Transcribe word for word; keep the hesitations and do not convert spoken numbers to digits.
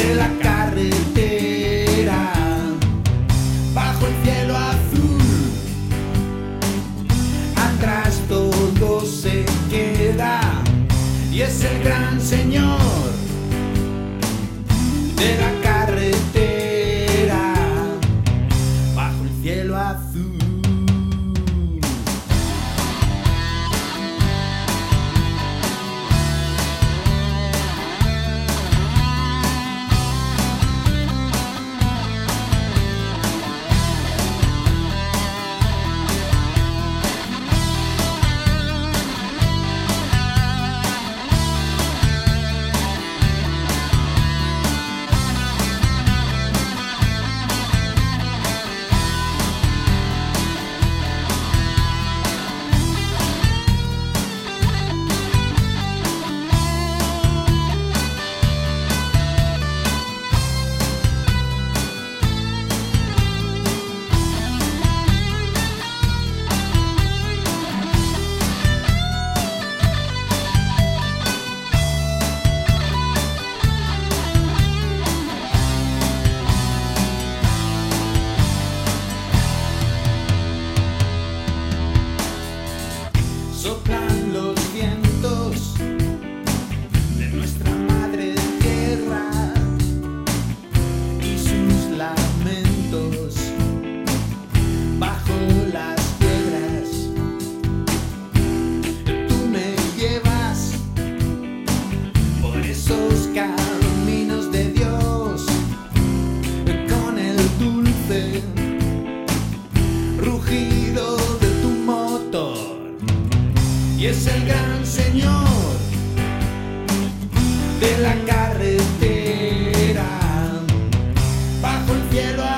de la carretera, bajo el cielo azul. Atrás todo se queda y es el gran señor de la carretera, bajo el cielo azul. Soplan los vientos de nuestra madre tierra y sus lamentos bajo las piedras. Tú me llevas por esos caminos de Dios con el dulce rugido de tu motor. Y es el gran señor de la carretera, bajo el cielo azul.